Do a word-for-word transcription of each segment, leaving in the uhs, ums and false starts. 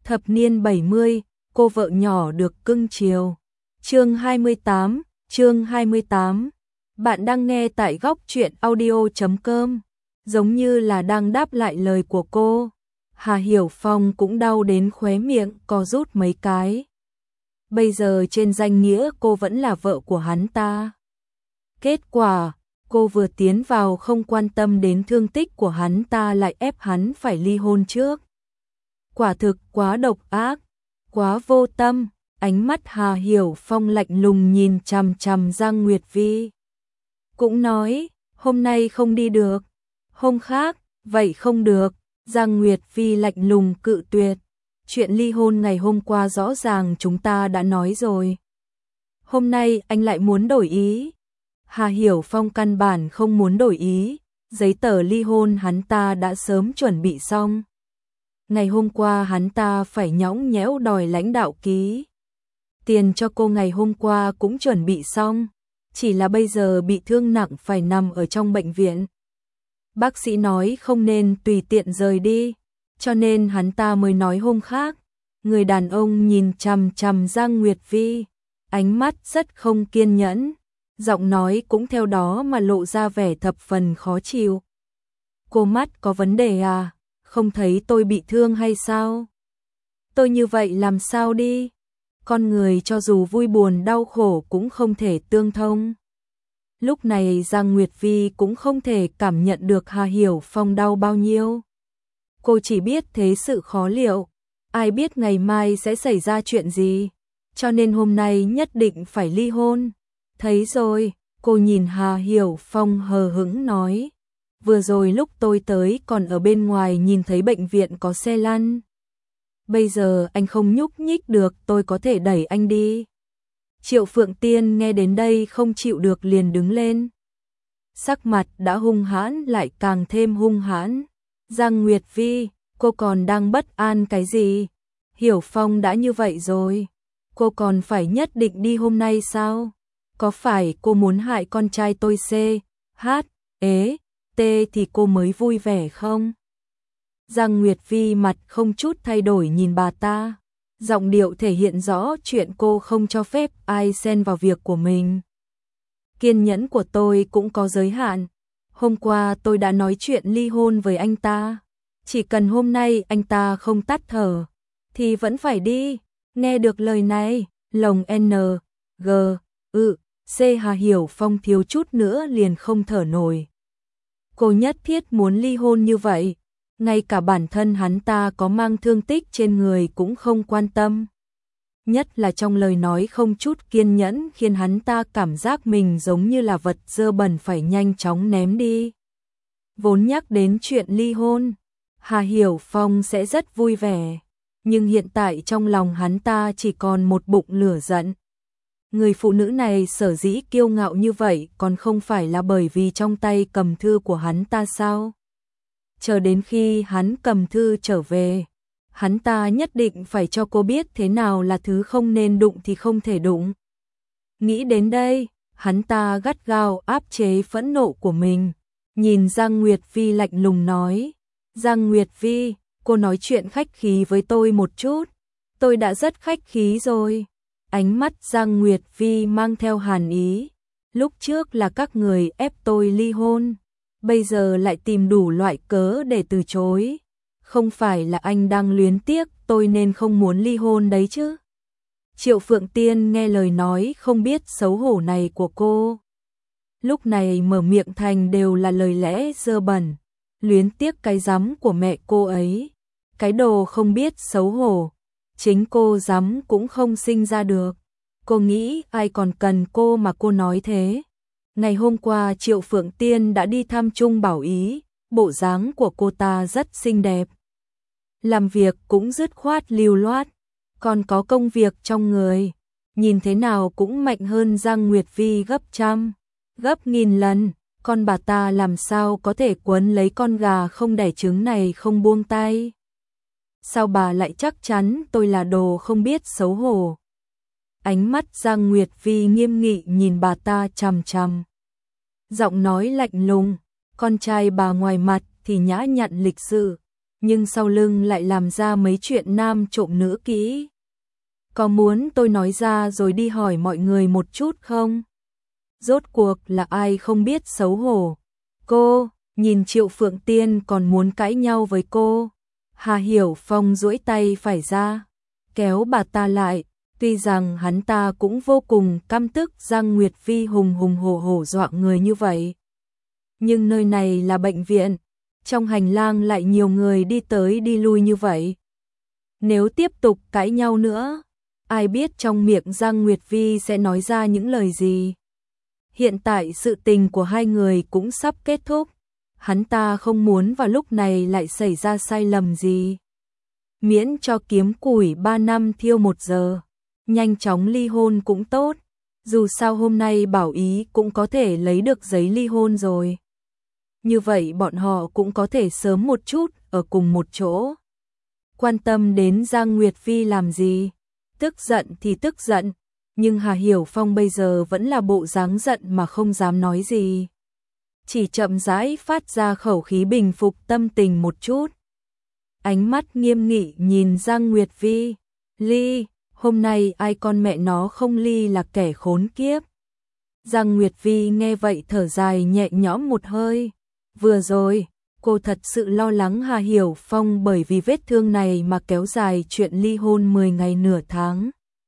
Thập niên bảy mươi, cô vợ nhỏ được cưng chiều. Chương hai mươi tám, chương hai mươi tám. Bạn đang nghe tại góc truyện audio chấm com, giống như là đang đáp lại lời của cô. Hà Hiểu Phong cũng đau đến khóe miệng co rút mấy cái. Bây giờ trên danh nghĩa cô vẫn là vợ của hắn ta. Kết quả, cô vừa tiến vào không quan tâm đến thương tích của hắn ta lại ép hắn phải ly hôn trước. Quả thực quá độc ác, quá vô tâm. Ánh mắt Hà Hiểu Phong lạnh lùng nhìn chằm chằm Giang Nguyệt Vi. Cũng nói, hôm nay không đi được, hôm khác, vậy không được. Giang Nguyệt Vi lạnh lùng cự tuyệt. Chuyện ly hôn ngày hôm qua rõ ràng chúng ta đã nói rồi. Hôm nay anh lại muốn đổi ý. Hà Hiểu Phong căn bản không muốn đổi ý, giấy tờ ly hôn hắn ta đã sớm chuẩn bị xong. Ngày hôm qua hắn ta phải nhõng nhẽo đòi lãnh đạo ký. Tiền cho cô ngày hôm qua cũng chuẩn bị xong, chỉ là bây giờ bị thương nặng phải nằm ở trong bệnh viện. Bác sĩ nói không nên tùy tiện rời đi, cho nên hắn ta mới nói hôm khác. Người đàn ông nhìn chằm chằm Giang Nguyệt Vi, ánh mắt rất không kiên nhẫn, giọng nói cũng theo đó mà lộ ra vẻ thập phần khó chịu. Cô mắt có vấn đề à? Không thấy tôi bị thương hay sao? Tôi như vậy làm sao đi? Con người cho dù vui buồn đau khổ cũng không thể tương thông. Lúc này Giang Nguyệt Vi cũng không thể cảm nhận được Hà Hiểu Phong đau bao nhiêu. Cô chỉ biết thế sự khó liệu, ai biết ngày mai sẽ xảy ra chuyện gì, cho nên hôm nay nhất định phải ly hôn. Thấy rồi, cô nhìn Hà Hiểu Phong hờ hững nói. Vừa rồi lúc tôi tới còn ở bên ngoài nhìn thấy bệnh viện có xe lăn. Bây giờ anh không nhúc nhích được, tôi có thể đẩy anh đi. Triệu Phượng Tiên nghe đến đây không chịu được liền đứng lên. Sắc mặt đã hung hãn lại càng thêm hung hãn. Giang Nguyệt Vi, cô còn đang bất an cái gì? Hiểu Phong đã như vậy rồi, cô còn phải nhất định đi hôm nay sao? Có phải cô muốn hại con trai tôi C, H, ế, T thì cô mới vui vẻ không? Giang Nguyệt Vi mặt không chút thay đổi nhìn bà ta, giọng điệu thể hiện rõ chuyện cô không cho phép ai xen vào việc của mình. Kiên nhẫn của tôi cũng có giới hạn. Hôm qua tôi đã nói chuyện ly hôn với anh ta, chỉ cần hôm nay anh ta không tắt thở thì vẫn phải đi. Nghe được lời này, lồng N, G, ư, C Hà Hiểu Phong thiếu chút nữa liền không thở nổi. Cô nhất thiết muốn ly hôn như vậy, ngay cả bản thân hắn ta có mang thương tích trên người cũng không quan tâm. Nhất là trong lời nói không chút kiên nhẫn khiến hắn ta cảm giác mình giống như là vật dơ bẩn phải nhanh chóng ném đi. Vốn nhắc đến chuyện ly hôn, Hà Hiểu Phong sẽ rất vui vẻ, nhưng hiện tại trong lòng hắn ta chỉ còn một bụng lửa giận. Người phụ nữ này sở dĩ kiêu ngạo như vậy còn không phải là bởi vì trong tay cầm thư của hắn ta sao? Chờ đến khi hắn cầm thư trở về, hắn ta nhất định phải cho cô biết thế nào là thứ không nên đụng thì không thể đụng. Nghĩ đến đây, hắn ta gắt gao áp chế phẫn nộ của mình, nhìn Giang Nguyệt Vi lạnh lùng nói. Giang Nguyệt Vi, cô nói chuyện khách khí với tôi một chút, tôi đã rất khách khí rồi. Ánh mắt Giang Nguyệt Vi mang theo hàn ý. Lúc trước là các người ép tôi ly hôn, bây giờ lại tìm đủ loại cớ để từ chối. Không phải là anh đang luyến tiếc tôi nên không muốn ly hôn đấy chứ? Triệu Phượng Tiên nghe lời nói không biết xấu hổ này của cô, lúc này mở miệng thành đều là lời lẽ dơ bẩn. Luyến tiếc cái rắm của mẹ cô ấy, cái đồ không biết xấu hổ. Chính cô dám cũng không sinh ra được. Cô nghĩ ai còn cần cô mà cô nói thế. Ngày hôm qua Triệu Phượng Tiên đã đi thăm Trung Bảo Ý, bộ dáng của cô ta rất xinh đẹp. Làm việc cũng dứt khoát lưu loát, còn có công việc trong người, nhìn thế nào cũng mạnh hơn Giang Nguyệt Vi gấp trăm, gấp nghìn lần. Con bà ta làm sao có thể quấn lấy con gà không đẻ trứng này không buông tay? Sao bà lại chắc chắn tôi là đồ không biết xấu hổ? Ánh mắt Giang Nguyệt Vi nghiêm nghị nhìn bà ta chằm chằm. Giọng nói lạnh lùng, con trai bà ngoài mặt thì nhã nhặn lịch sự, nhưng sau lưng lại làm ra mấy chuyện nam trộm nữ kỹ. Có muốn tôi nói ra rồi đi hỏi mọi người một chút không? Rốt cuộc là ai không biết xấu hổ? Cô, nhìn Triệu Phượng Tiên còn muốn cãi nhau với cô. Hà Hiểu Phong duỗi tay phải ra, kéo bà ta lại. Tuy rằng hắn ta cũng vô cùng căm tức Giang Nguyệt Vi hùng hùng hổ hổ dọa người như vậy. Nhưng nơi này là bệnh viện, trong hành lang lại nhiều người đi tới đi lui như vậy. Nếu tiếp tục cãi nhau nữa, ai biết trong miệng Giang Nguyệt Vi sẽ nói ra những lời gì. Hiện tại sự tình của hai người cũng sắp kết thúc, hắn ta không muốn vào lúc này lại xảy ra sai lầm gì. Miễn cho kiếm củi ba năm thiêu một giờ, nhanh chóng ly hôn cũng tốt, dù sao hôm nay Bảo Ý cũng có thể lấy được giấy ly hôn rồi. Như vậy bọn họ cũng có thể sớm một chút ở cùng một chỗ. Quan tâm đến Giang Nguyệt Vi làm gì? Tức giận thì tức giận, nhưng Hà Hiểu Phong bây giờ vẫn là bộ dáng giận mà không dám nói gì. Chỉ chậm rãi phát ra khẩu khí bình phục tâm tình một chút. Ánh mắt nghiêm nghị nhìn Giang Nguyệt Vi. Ly, hôm nay ai con mẹ nó không ly là kẻ khốn kiếp. Giang Nguyệt Vi nghe vậy thở dài nhẹ nhõm một hơi. Vừa rồi, cô thật sự lo lắng Hà Hiểu Phong bởi vì vết thương này mà kéo dài chuyện ly hôn mười ngày nửa tháng.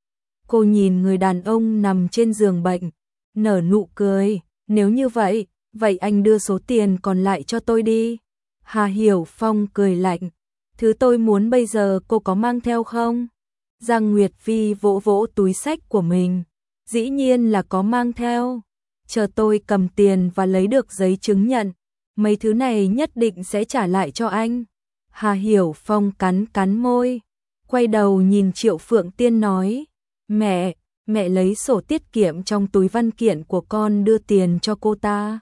Cô nhìn người đàn ông nằm trên giường bệnh, nở nụ cười. Nếu như vậy, vậy anh đưa số tiền còn lại cho tôi đi. Hà Hiểu Phong cười lạnh. Thứ tôi muốn bây giờ cô có mang theo không? Giang Nguyệt Vi vỗ vỗ túi xách của mình. Dĩ nhiên là có mang theo. Chờ tôi cầm tiền và lấy được giấy chứng nhận, mấy thứ này nhất định sẽ trả lại cho anh. Hà Hiểu Phong cắn cắn môi, quay đầu nhìn Triệu Phượng Tiên nói. Mẹ, mẹ lấy sổ tiết kiệm trong túi văn kiện của con đưa tiền cho cô ta.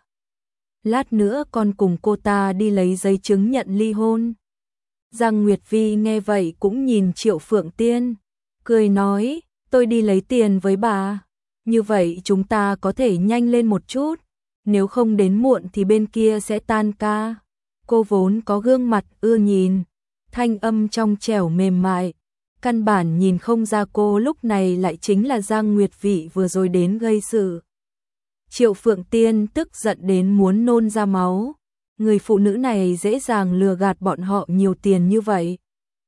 Lát nữa con cùng cô ta đi lấy giấy chứng nhận ly hôn. Giang Nguyệt Vi nghe vậy cũng nhìn Triệu Phượng Tiên, cười nói, tôi đi lấy tiền với bà. Như vậy chúng ta có thể nhanh lên một chút, nếu không đến muộn thì bên kia sẽ tan ca. Cô vốn có gương mặt ưa nhìn, thanh âm trong trẻo mềm mại, căn bản nhìn không ra cô lúc này lại chính là Giang Nguyệt Vi vừa rồi đến gây sự. Triệu Phượng Tiên tức giận đến muốn nôn ra máu. Người phụ nữ này dễ dàng lừa gạt bọn họ nhiều tiền như vậy.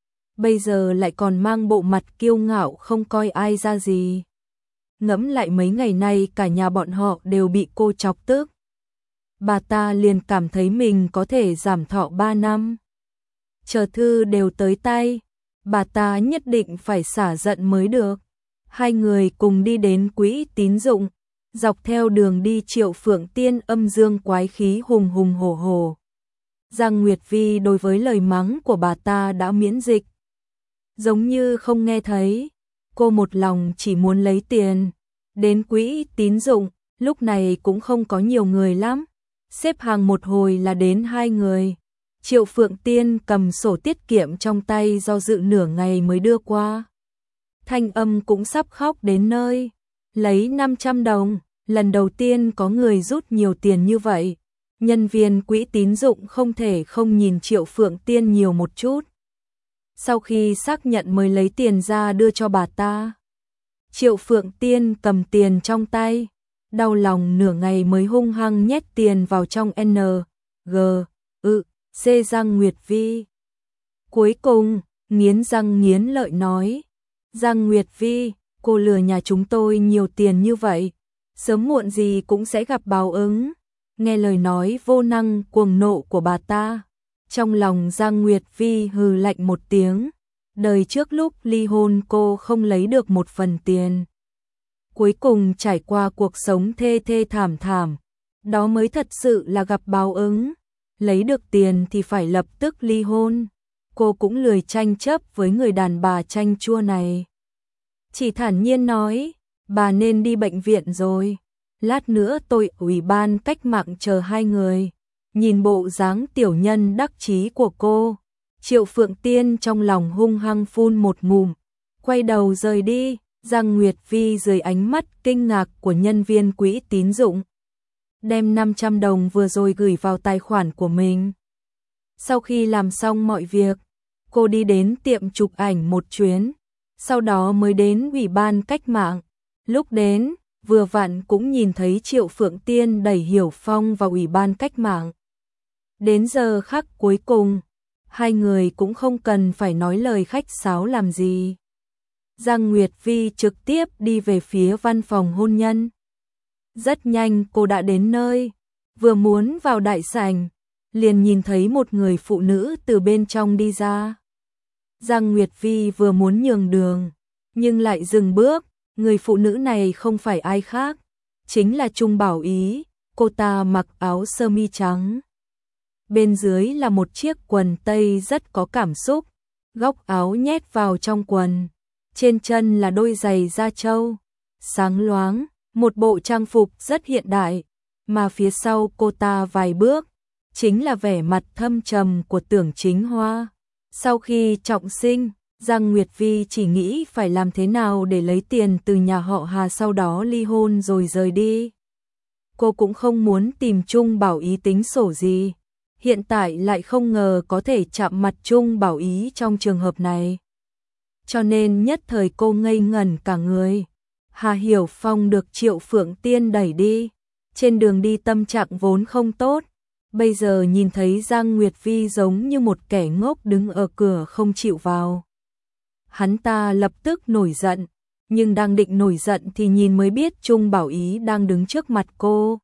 Bây giờ lại còn mang bộ mặt kiêu ngạo không coi ai ra gì. Ngẫm lại mấy ngày nay cả nhà bọn họ đều bị cô chọc tức. Bà ta liền cảm thấy mình có thể giảm thọ ba năm. Chờ thư đều tới tay, bà ta nhất định phải xả giận mới được. Hai người cùng đi đến quỹ tín dụng. Dọc theo đường đi Triệu Phượng Tiên âm dương quái khí hùng hùng hổ hổ. Giang Nguyệt Vi đối với lời mắng của bà ta đã miễn dịch. Giống như không nghe thấy, cô một lòng chỉ muốn lấy tiền. Đến quỹ tín dụng, lúc này cũng không có nhiều người lắm. Xếp hàng một hồi là đến hai người. Triệu Phượng Tiên cầm sổ tiết kiệm trong tay do dự nửa ngày mới đưa qua. Thanh âm cũng sắp khóc đến nơi. Lấy năm trăm đồng, lần đầu tiên có người rút nhiều tiền như vậy. Nhân viên quỹ tín dụng không thể không nhìn Triệu Phượng Tiên nhiều một chút. Sau khi xác nhận mới lấy tiền ra đưa cho bà ta. Triệu Phượng Tiên cầm tiền trong tay, đau lòng nửa ngày mới hung hăng nhét tiền vào trong N, G, ự, C Giang Nguyệt Vi. Cuối cùng, nghiến răng nghiến lợi nói, Giang Nguyệt Vi, cô lừa nhà chúng tôi nhiều tiền như vậy, sớm muộn gì cũng sẽ gặp báo ứng. Nghe lời nói vô năng cuồng nộ của bà ta, trong lòng Giang Nguyệt Vi hừ lạnh một tiếng. Đời trước lúc ly hôn cô không lấy được một phần tiền. Cuối cùng trải qua cuộc sống thê thê thảm thảm, đó mới thật sự là gặp báo ứng. Lấy được tiền thì phải lập tức ly hôn. Cô cũng lười tranh chấp với người đàn bà chanh chua này. Chỉ thản nhiên nói, bà nên đi bệnh viện rồi. Lát nữa tôi ủy ban cách mạng chờ hai người. Nhìn bộ dáng tiểu nhân đắc chí của cô, Triệu Phượng Tiên trong lòng hung hăng phun một ngụm, quay đầu rời đi. Giang Nguyệt Vi dưới ánh mắt kinh ngạc của nhân viên quỹ tín dụng, đem năm trăm đồng vừa rồi gửi vào tài khoản của mình. Sau khi làm xong mọi việc, cô đi đến tiệm chụp ảnh một chuyến, sau đó mới đến Ủy ban Cách mạng. Lúc đến, vừa vặn cũng nhìn thấy Triệu Phượng Tiên đẩy Hiểu Phong vào Ủy ban Cách mạng. Đến giờ khắc cuối cùng, hai người cũng không cần phải nói lời khách sáo làm gì. Giang Nguyệt Vi trực tiếp đi về phía văn phòng hôn nhân. Rất nhanh cô đã đến nơi, vừa muốn vào đại sảnh, liền nhìn thấy một người phụ nữ từ bên trong đi ra. Giang Nguyệt Vi vừa muốn nhường đường, nhưng lại dừng bước, người phụ nữ này không phải ai khác, chính là Trung Bảo Ý, cô ta mặc áo sơ mi trắng. Bên dưới là một chiếc quần tây rất có cảm xúc, góc áo nhét vào trong quần, trên chân là đôi giày da trâu, sáng loáng, một bộ trang phục rất hiện đại, mà phía sau cô ta vài bước, chính là vẻ mặt thâm trầm của Tưởng Chính Hoa. Sau khi trọng sinh, Giang Nguyệt Vi chỉ nghĩ phải làm thế nào để lấy tiền từ nhà họ Hà, sau đó ly hôn rồi rời đi. Cô cũng không muốn tìm Trung Bảo Ý tính sổ gì, hiện tại lại không ngờ có thể chạm mặt Trung Bảo Ý trong trường hợp này. Cho nên nhất thời cô ngây ngẩn cả người. Hà Hiểu Phong được Triệu Phượng Tiên đẩy đi, trên đường đi tâm trạng vốn không tốt, bây giờ nhìn thấy Giang Nguyệt Vi giống như một kẻ ngốc đứng ở cửa không chịu vào. Hắn ta lập tức nổi giận, nhưng đang định nổi giận thì nhìn mới biết Trung Bảo Ý đang đứng trước mặt cô.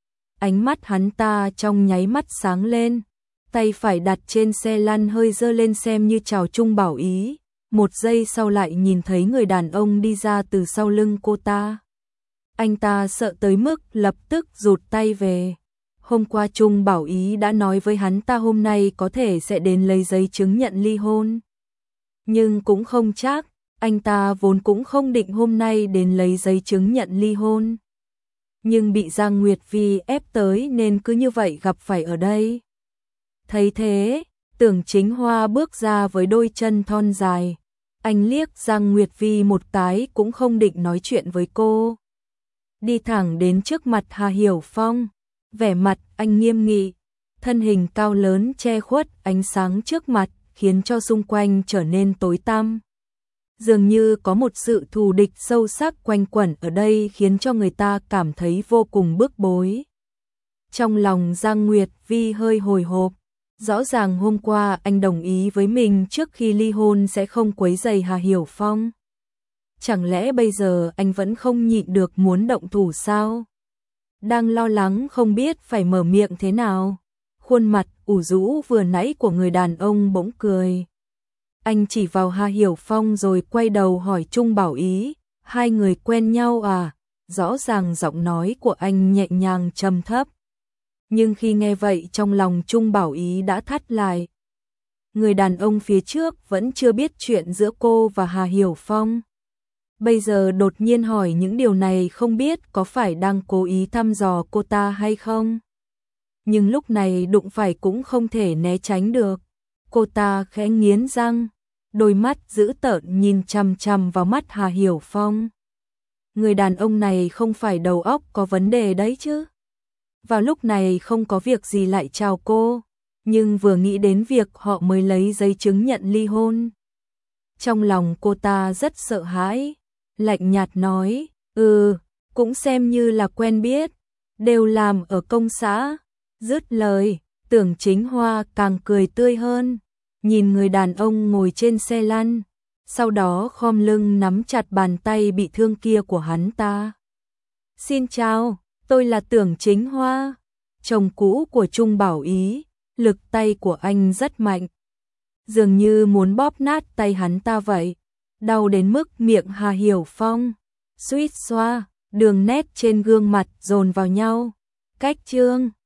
Ánh mắt hắn ta trong nháy mắt sáng lên, tay phải đặt trên xe lăn hơi giơ lên xem như chào Trung Bảo Ý. Một giây sau lại nhìn thấy người đàn ông đi ra từ sau lưng cô ta. Anh ta sợ tới mức lập tức rụt tay về. Hôm qua Trung Bảo Ý đã nói với hắn ta hôm nay có thể sẽ đến lấy giấy chứng nhận ly hôn. Nhưng cũng không chắc, anh ta vốn cũng không định hôm nay đến lấy giấy chứng nhận ly hôn. Nhưng bị Giang Nguyệt Vi ép tới nên cứ như vậy gặp phải ở đây. Thấy thế, Tưởng Chính Hoa bước ra với đôi chân thon dài. Anh liếc Giang Nguyệt Vi một cái cũng không định nói chuyện với cô. Đi thẳng đến trước mặt Hà Hiểu Phong, vẻ mặt anh nghiêm nghị, thân hình cao lớn che khuất ánh sáng trước mặt, khiến cho xung quanh trở nên tối tăm. Dường như có một sự thù địch sâu sắc quanh quẩn ở đây khiến cho người ta cảm thấy vô cùng bức bối. Trong lòng Giang Nguyệt Vi hơi hồi hộp. Rõ ràng hôm qua anh đồng ý với mình trước khi ly hôn sẽ không quấy rầy Hà Hiểu Phong. Chẳng lẽ bây giờ anh vẫn không nhịn được muốn động thủ sao? Đang lo lắng không biết phải mở miệng thế nào. Khuôn mặt ủ rũ vừa nãy của người đàn ông bỗng cười. Anh chỉ vào Hà Hiểu Phong rồi quay đầu hỏi Trung Bảo Ý, hai người quen nhau à? Rõ ràng giọng nói của anh nhẹ nhàng trầm thấp. Nhưng khi nghe vậy trong lòng Trung Bảo Ý đã thắt lại. Người đàn ông phía trước vẫn chưa biết chuyện giữa cô và Hà Hiểu Phong. Bây giờ đột nhiên hỏi những điều này không biết có phải đang cố ý thăm dò cô ta hay không. Nhưng lúc này đụng phải cũng không thể né tránh được. Cô ta khẽ nghiến răng, đôi mắt dữ tợn nhìn chằm chằm vào mắt Hà Hiểu Phong. Người đàn ông này không phải đầu óc có vấn đề đấy chứ. Vào lúc này không có việc gì lại chào cô, nhưng vừa nghĩ đến việc họ mới lấy giấy chứng nhận ly hôn. Trong lòng cô ta rất sợ hãi, lạnh nhạt nói, ừ, cũng xem như là quen biết, đều làm ở công xã. Dứt lời, Tưởng Chính Hoa càng cười tươi hơn, nhìn người đàn ông ngồi trên xe lăn, sau đó khom lưng nắm chặt bàn tay bị thương kia của hắn ta. Xin chào. Tôi là Tưởng Chính Hoa, chồng cũ của Trung Bảo Ý, lực tay của anh rất mạnh. Dường như muốn bóp nát tay hắn ta vậy, đau đến mức miệng Hà Hiểu Phong suýt xoa, đường nét trên gương mặt dồn vào nhau. Cách chương